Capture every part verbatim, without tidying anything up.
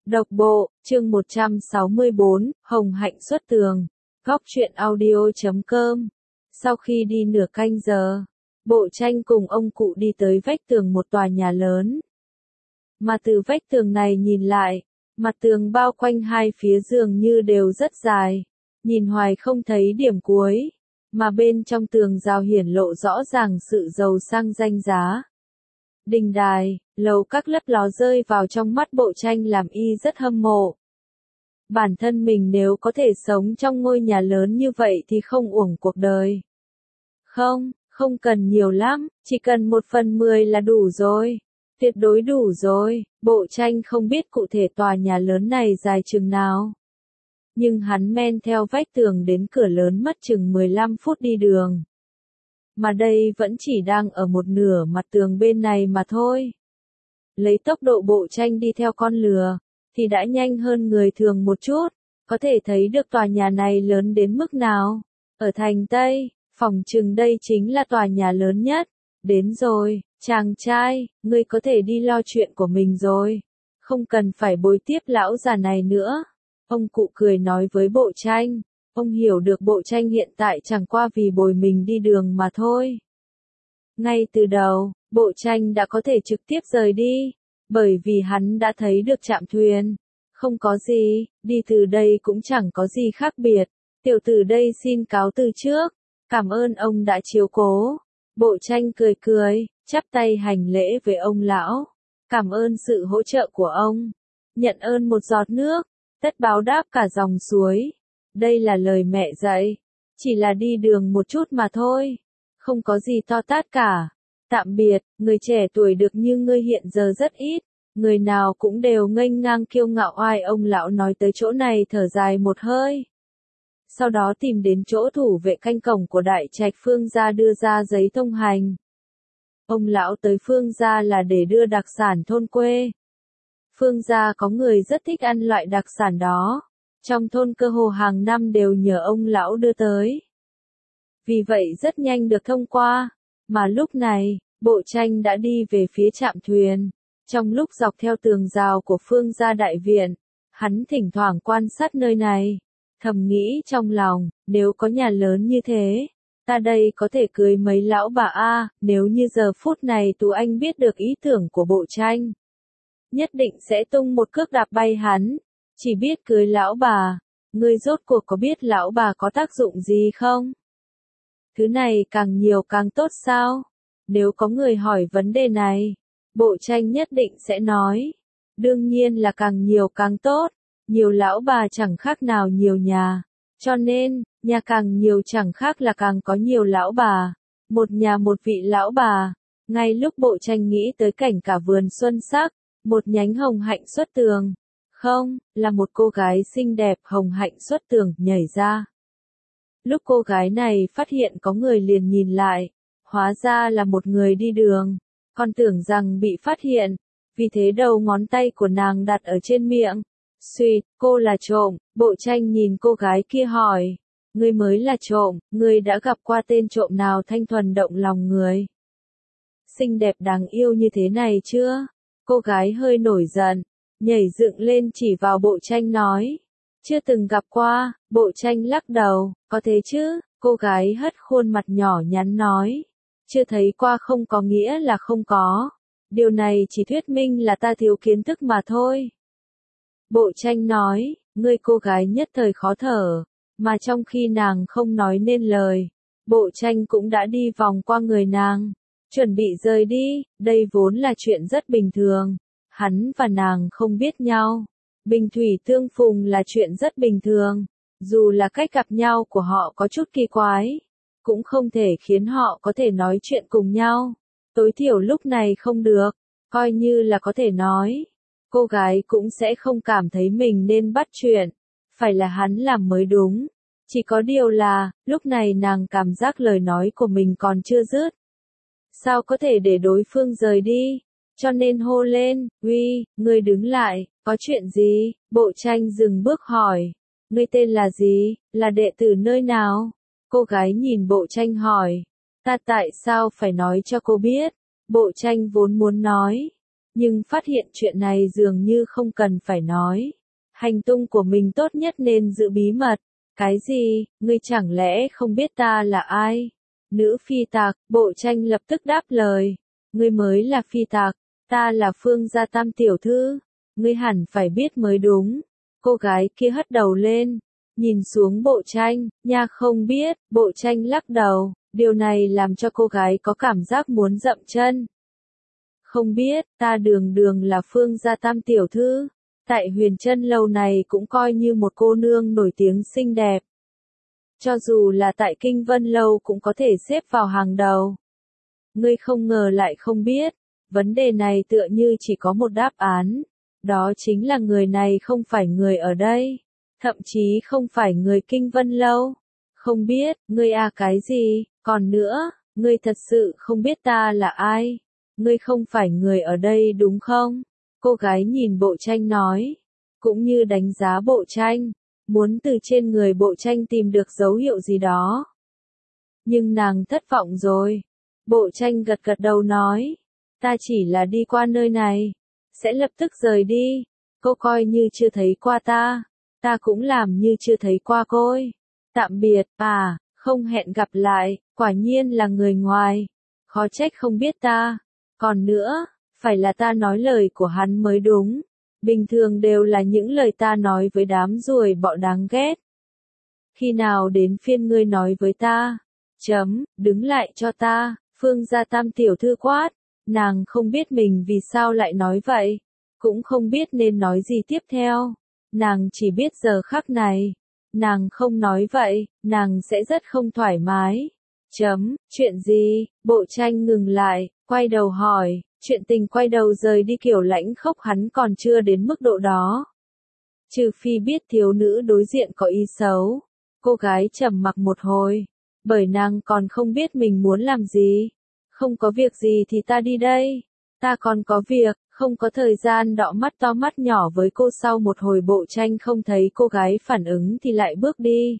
Độc bộ, chương một trăm sáu mươi bốn, Hồng Hạnh xuất tường. Góc truyện audio chấm com. Sau khi đi nửa canh giờ, Bộ Tranh cùng ông cụ đi tới vách tường một tòa nhà lớn. Mà từ vách tường này nhìn lại, mặt tường bao quanh hai phía dường như đều rất dài, nhìn hoài không thấy điểm cuối, mà bên trong tường rào hiển lộ rõ ràng sự giàu sang danh giá. Đình đài, lầu các lấp ló rơi vào trong mắt Bộ Tranh làm y rất hâm mộ. Bản thân mình nếu có thể sống trong ngôi nhà lớn như vậy thì không uổng cuộc đời. Không, không cần nhiều lắm, chỉ cần một phần mười là đủ rồi. Tuyệt đối đủ rồi. Bộ Tranh không biết cụ thể tòa nhà lớn này dài chừng nào. Nhưng hắn men theo vách tường đến cửa lớn mất chừng mười lăm phút đi đường. Mà đây vẫn chỉ đang ở một nửa mặt tường bên này mà thôi. Lấy tốc độ Bộ Tranh đi theo con lừa, thì đã nhanh hơn người thường một chút, có thể thấy được tòa nhà này lớn đến mức nào. Ở thành Tây, phòng chừng đây chính là tòa nhà lớn nhất. Đến rồi, chàng trai, ngươi có thể đi lo chuyện của mình rồi. Không cần phải bồi tiếp lão già này nữa. Ông cụ cười nói với Bộ Tranh. Ông hiểu được Bộ Tranh hiện tại chẳng qua vì bồi mình đi đường mà thôi. Ngay từ đầu, Bộ Tranh đã có thể trực tiếp rời đi, bởi vì hắn đã thấy được trạm thuyền. Không có gì, đi từ đây cũng chẳng có gì khác biệt. Tiểu tử đây xin cáo từ trước, cảm ơn ông đã chiếu cố. Bộ Tranh cười cười, chắp tay hành lễ với ông lão. Cảm ơn sự hỗ trợ của ông. Nhận ơn một giọt nước, tất báo đáp cả dòng suối. Đây là lời mẹ dạy, chỉ là đi đường một chút mà thôi, không có gì to tát cả. Tạm biệt, người trẻ tuổi được như ngươi hiện giờ rất ít, người nào cũng đều nghênh ngang kiêu ngạo oai. Ông lão nói tới chỗ này thở dài một hơi. Sau đó tìm đến chỗ thủ vệ canh cổng của đại trạch Phương gia đưa ra giấy thông hành. Ông lão tới Phương gia là để đưa đặc sản thôn quê. Phương gia có người rất thích ăn loại đặc sản đó. Trong thôn cơ hồ hàng năm đều nhờ ông lão đưa tới. Vì vậy rất nhanh được thông qua. Mà lúc này, Bộ Tranh đã đi về phía trạm thuyền. Trong lúc dọc theo tường rào của Phương gia đại viện, hắn thỉnh thoảng quan sát nơi này. Thầm nghĩ trong lòng, nếu có nhà lớn như thế, ta đây có thể cưới mấy lão bà a. Nếu như giờ phút này Tú Anh biết được ý tưởng của Bộ Tranh, nhất định sẽ tung một cước đạp bay hắn. Chỉ biết cưới lão bà, ngươi rốt cuộc có biết lão bà có tác dụng gì không? Thứ này càng nhiều càng tốt sao? Nếu có người hỏi vấn đề này, Bộ Tranh nhất định sẽ nói. Đương nhiên là càng nhiều càng tốt, nhiều lão bà chẳng khác nào nhiều nhà. Cho nên, nhà càng nhiều chẳng khác là càng có nhiều lão bà. Một nhà một vị lão bà. Ngay lúc Bộ Tranh nghĩ tới cảnh cả vườn xuân sắc, một nhánh hồng hạnh xuất tường. Không, là một cô gái xinh đẹp hồng hạnh xuất tường nhảy ra. Lúc cô gái này phát hiện có người liền nhìn lại, hóa ra là một người đi đường, còn tưởng rằng bị phát hiện, vì thế đầu ngón tay của nàng đặt ở trên miệng. Suýt, cô là trộm. Bộ Tranh nhìn cô gái kia hỏi, ngươi mới là trộm, ngươi đã gặp qua tên trộm nào thanh thuần động lòng người, xinh đẹp đáng yêu như thế này chưa? Cô gái hơi nổi giận, nhảy dựng lên chỉ vào Bộ Tranh nói, chưa từng gặp qua. Bộ Tranh lắc đầu, có thế chứ? Cô gái hất khuôn mặt nhỏ nhắn nói, chưa thấy qua không có nghĩa là không có. Điều này chỉ thuyết minh là ta thiếu kiến thức mà thôi. Bộ Tranh nói, ngươi. Cô gái nhất thời khó thở, mà trong khi nàng không nói nên lời, Bộ Tranh cũng đã đi vòng qua người nàng, chuẩn bị rời đi. Đây vốn là chuyện rất bình thường. Hắn và nàng không biết nhau, bình thủy tương phùng là chuyện rất bình thường. Dù là cách gặp nhau của họ có chút kỳ quái, cũng không thể khiến họ có thể nói chuyện cùng nhau. Tối thiểu lúc này không được, coi như là có thể nói, cô gái cũng sẽ không cảm thấy mình nên bắt chuyện, phải là hắn làm mới đúng. Chỉ có điều là, lúc này nàng cảm giác lời nói của mình còn chưa dứt. Sao có thể để đối phương rời đi? Cho nên hô lên, uy, ngươi đứng lại, có chuyện gì? Bộ Tranh dừng bước hỏi, ngươi tên là gì, là đệ tử nơi nào? Cô gái nhìn Bộ Tranh hỏi, ta tại sao phải nói cho cô biết? Bộ Tranh vốn muốn nói, nhưng phát hiện chuyện này dường như không cần phải nói. Hành tung của mình tốt nhất nên giữ bí mật. Cái gì, ngươi chẳng lẽ không biết ta là ai? Nữ phi tạc, Bộ Tranh lập tức đáp lời. Ngươi mới là phi tạc, ta là Phương Gia Tam tiểu thư. Ngươi hẳn phải biết mới đúng. Cô gái kia hất đầu lên, nhìn xuống Bộ Tranh, nha không biết, Bộ Tranh lắc đầu, điều này làm cho cô gái có cảm giác muốn dậm chân. Không biết, ta đường đường là Phương Gia Tam tiểu thư, tại Huyền Trân lâu này cũng coi như một cô nương nổi tiếng xinh đẹp. Cho dù là tại Kinh Vân lâu cũng có thể xếp vào hàng đầu. Ngươi không ngờ lại không biết, vấn đề này tựa như chỉ có một đáp án, đó chính là người này không phải người ở đây, thậm chí không phải người Kinh Vân lâu. Không biết, ngươi à cái gì, còn nữa, ngươi thật sự không biết ta là ai, ngươi không phải người ở đây đúng không? Cô gái nhìn Bộ Tranh nói, cũng như đánh giá Bộ Tranh, muốn từ trên người Bộ Tranh tìm được dấu hiệu gì đó. Nhưng nàng thất vọng rồi. Bộ Tranh gật gật đầu nói, ta chỉ là đi qua nơi này, sẽ lập tức rời đi, cô coi như chưa thấy qua ta, ta cũng làm như chưa thấy qua cô ấy. Tạm biệt, à, không hẹn gặp lại, quả nhiên là người ngoài, khó trách không biết ta. Còn nữa, phải là ta nói lời của hắn mới đúng, bình thường đều là những lời ta nói với đám ruồi bọ đáng ghét. Khi nào đến phiên ngươi nói với ta? Chấm, đứng lại cho ta, Phương Gia Tam tiểu thư quát, nàng không biết mình vì sao lại nói vậy, cũng không biết nên nói gì tiếp theo, nàng chỉ biết giờ khắc này, nàng không nói vậy, nàng sẽ rất không thoải mái. Chấm, chuyện gì? Bộ Tranh ngừng lại, quay đầu hỏi, chuyện tình quay đầu rời đi kiểu lãnh khốc hắn còn chưa đến mức độ đó. Trừ phi biết thiếu nữ đối diện có ý xấu. Cô gái trầm mặc một hồi, bởi nàng còn không biết mình muốn làm gì. Không có việc gì thì ta đi đây. Ta còn có việc, không có thời gian đọ mắt to mắt nhỏ với cô. Sau một hồi Bộ Tranh không thấy cô gái phản ứng thì lại bước đi.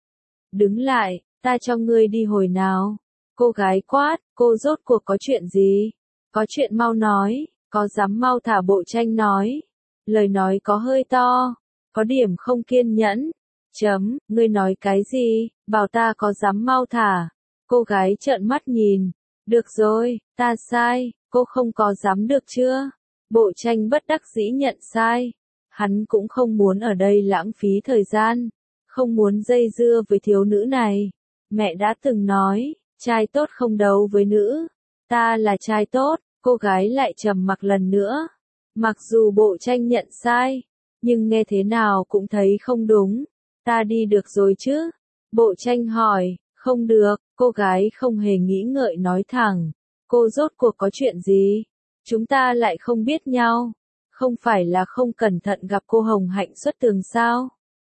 Đứng lại, ta cho ngươi đi hồi nào. Cô gái quát, cô rốt cuộc có chuyện gì? Có chuyện mau nói, có dám mau thả? Bộ Tranh nói. Lời nói có hơi to, có điểm không kiên nhẫn. Chấm, ngươi nói cái gì, bảo ta có dám mau thả. Cô gái trợn mắt nhìn. Được rồi, ta sai, cô không có dám được chưa? Bộ Tranh bất đắc dĩ nhận sai. Hắn cũng không muốn ở đây lãng phí thời gian, không muốn dây dưa với thiếu nữ này. Mẹ đã từng nói, trai tốt không đấu với nữ. Ta là trai tốt, cô gái lại trầm mặc lần nữa. Mặc dù Bộ Tranh nhận sai, nhưng nghe thế nào cũng thấy không đúng. Ta đi được rồi chứ? Bộ Tranh hỏi, không được, cô gái không hề nghĩ ngợi nói thẳng. Cô rốt cuộc có chuyện gì? Chúng ta lại không biết nhau. Không phải là không cẩn thận gặp cô Hồng Hạnh xuất tường sao?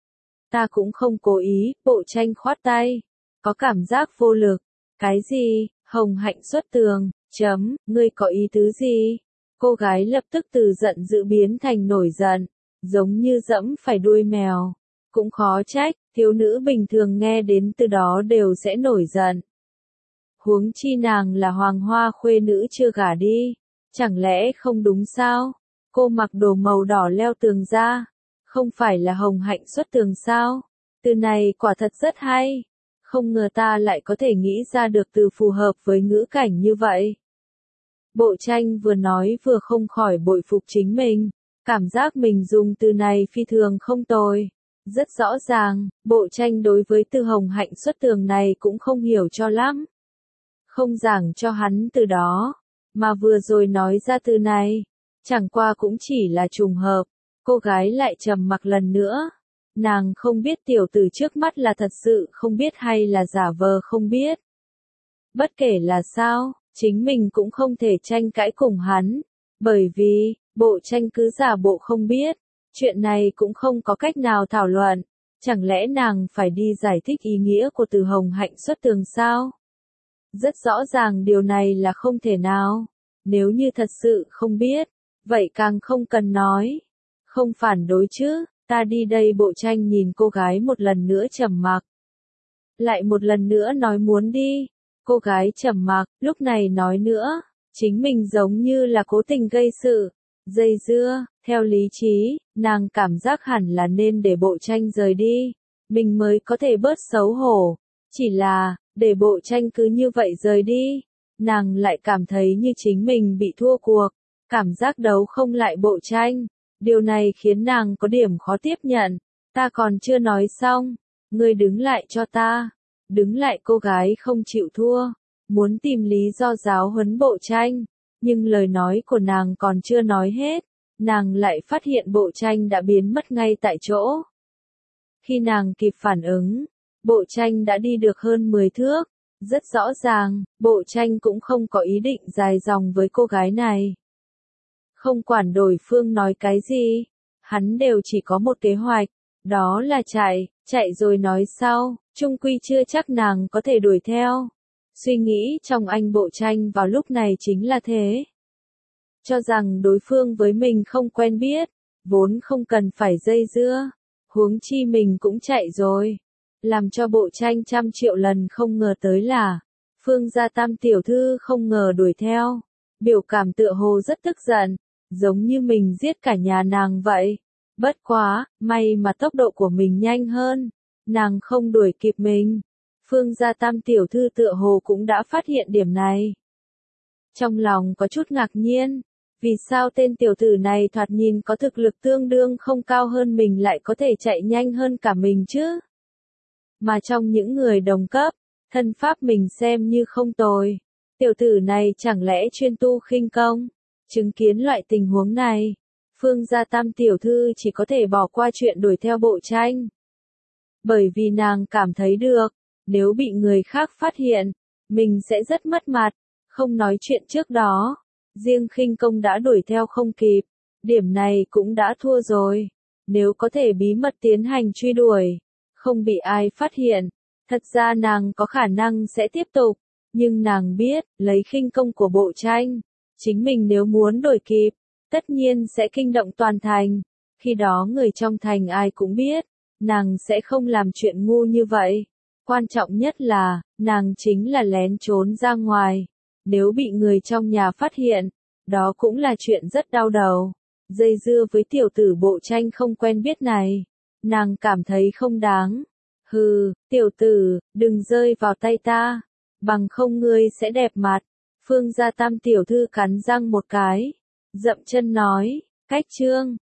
Ta cũng không cố ý, Bộ Tranh khoát tay. Có cảm giác vô lực. Cái gì? Hồng Hạnh xuất tường, chấm, ngươi có ý tứ gì? Cô gái lập tức từ giận dữ biến thành nổi giận, giống như dẫm phải đuôi mèo. Cũng khó trách, thiếu nữ bình thường nghe đến từ đó đều sẽ nổi giận. Huống chi nàng là hoàng hoa khuê nữ chưa gả đi, chẳng lẽ không đúng sao? Cô mặc đồ màu đỏ leo tường ra, không phải là Hồng Hạnh xuất tường sao? Từ này quả thật rất hay. Không ngờ ta lại có thể nghĩ ra được từ phù hợp với ngữ cảnh như vậy. Bộ Tranh vừa nói vừa không khỏi bội phục chính mình, cảm giác mình dùng từ này phi thường không tồi. Rất rõ ràng, Bộ Tranh đối với từ Hồng Hạnh xuất tường này cũng không hiểu cho lắm. Không giảng cho hắn từ đó, mà vừa rồi nói ra từ này, chẳng qua cũng chỉ là trùng hợp. Cô gái lại trầm mặc lần nữa. Nàng không biết tiểu tử trước mắt là thật sự không biết hay là giả vờ không biết. Bất kể là sao, chính mình cũng không thể tranh cãi cùng hắn, bởi vì, Bộ Tranh cứ giả bộ không biết, chuyện này cũng không có cách nào thảo luận, chẳng lẽ nàng phải đi giải thích ý nghĩa của từ Hồng Hạnh xuất tường sao? Rất rõ ràng điều này là không thể nào, nếu như thật sự không biết, vậy càng không cần nói, không phản đối chứ. Ta đi đây. Bộ Tranh nhìn cô gái một lần nữa trầm mặc. Lại một lần nữa nói muốn đi. Cô gái trầm mặc, lúc này nói nữa. Chính mình giống như là cố tình gây sự, dây dưa, theo lý trí, nàng cảm giác hẳn là nên để Bộ Tranh rời đi, mình mới có thể bớt xấu hổ. Chỉ là, để Bộ Tranh cứ như vậy rời đi, nàng lại cảm thấy như chính mình bị thua cuộc, cảm giác đấu không lại Bộ Tranh. Điều này khiến nàng có điểm khó tiếp nhận. Ta còn chưa nói xong, ngươi đứng lại cho ta. Đứng lại, cô gái không chịu thua, muốn tìm lý do giáo huấn Bộ Tranh, nhưng lời nói của nàng còn chưa nói hết, nàng lại phát hiện Bộ Tranh đã biến mất ngay tại chỗ. Khi nàng kịp phản ứng, Bộ Tranh đã đi được hơn mười thước, rất rõ ràng, Bộ Tranh cũng không có ý định dài dòng với cô gái này. Không quản đối phương nói cái gì, hắn đều chỉ có một kế hoạch, đó là chạy, chạy rồi nói sau, chung quy chưa chắc nàng có thể đuổi theo. Suy nghĩ trong anh Bộ Tranh vào lúc này chính là thế. Cho rằng đối phương với mình không quen biết, vốn không cần phải dây dưa, huống chi mình cũng chạy rồi. Làm cho Bộ Tranh trăm triệu lần không ngờ tới là, Phương Gia Tam tiểu thư không ngờ đuổi theo, biểu cảm tựa hồ rất tức giận, giống như mình giết cả nhà nàng vậy. Bất quá, may mà tốc độ của mình nhanh hơn, nàng không đuổi kịp mình. Phương Gia Tam tiểu thư tựa hồ cũng đã phát hiện điểm này. Trong lòng có chút ngạc nhiên, vì sao tên tiểu tử này thoạt nhìn có thực lực tương đương không cao hơn mình lại có thể chạy nhanh hơn cả mình chứ? Mà trong những người đồng cấp, thân pháp mình xem như không tồi. Tiểu tử này chẳng lẽ chuyên tu khinh công? Chứng kiến loại tình huống này, Phương Gia Tam tiểu thư chỉ có thể bỏ qua chuyện đuổi theo Bộ Tranh. Bởi vì nàng cảm thấy được, nếu bị người khác phát hiện, mình sẽ rất mất mặt, không nói chuyện trước đó. Riêng khinh công đã đuổi theo không kịp, điểm này cũng đã thua rồi. Nếu có thể bí mật tiến hành truy đuổi, không bị ai phát hiện, thật ra nàng có khả năng sẽ tiếp tục, nhưng nàng biết, lấy khinh công của Bộ Tranh, chính mình nếu muốn đuổi kịp, tất nhiên sẽ kinh động toàn thành. Khi đó người trong thành ai cũng biết, nàng sẽ không làm chuyện ngu như vậy. Quan trọng nhất là, nàng chính là lén trốn ra ngoài. Nếu bị người trong nhà phát hiện, đó cũng là chuyện rất đau đầu. Dây dưa với tiểu tử Bộ Tranh không quen biết này, nàng cảm thấy không đáng. Hừ, tiểu tử, đừng rơi vào tay ta, bằng không ngươi sẽ đẹp mặt. Phương Gia Tam tiểu thư cắn răng một cái, dậm chân nói, cách chương.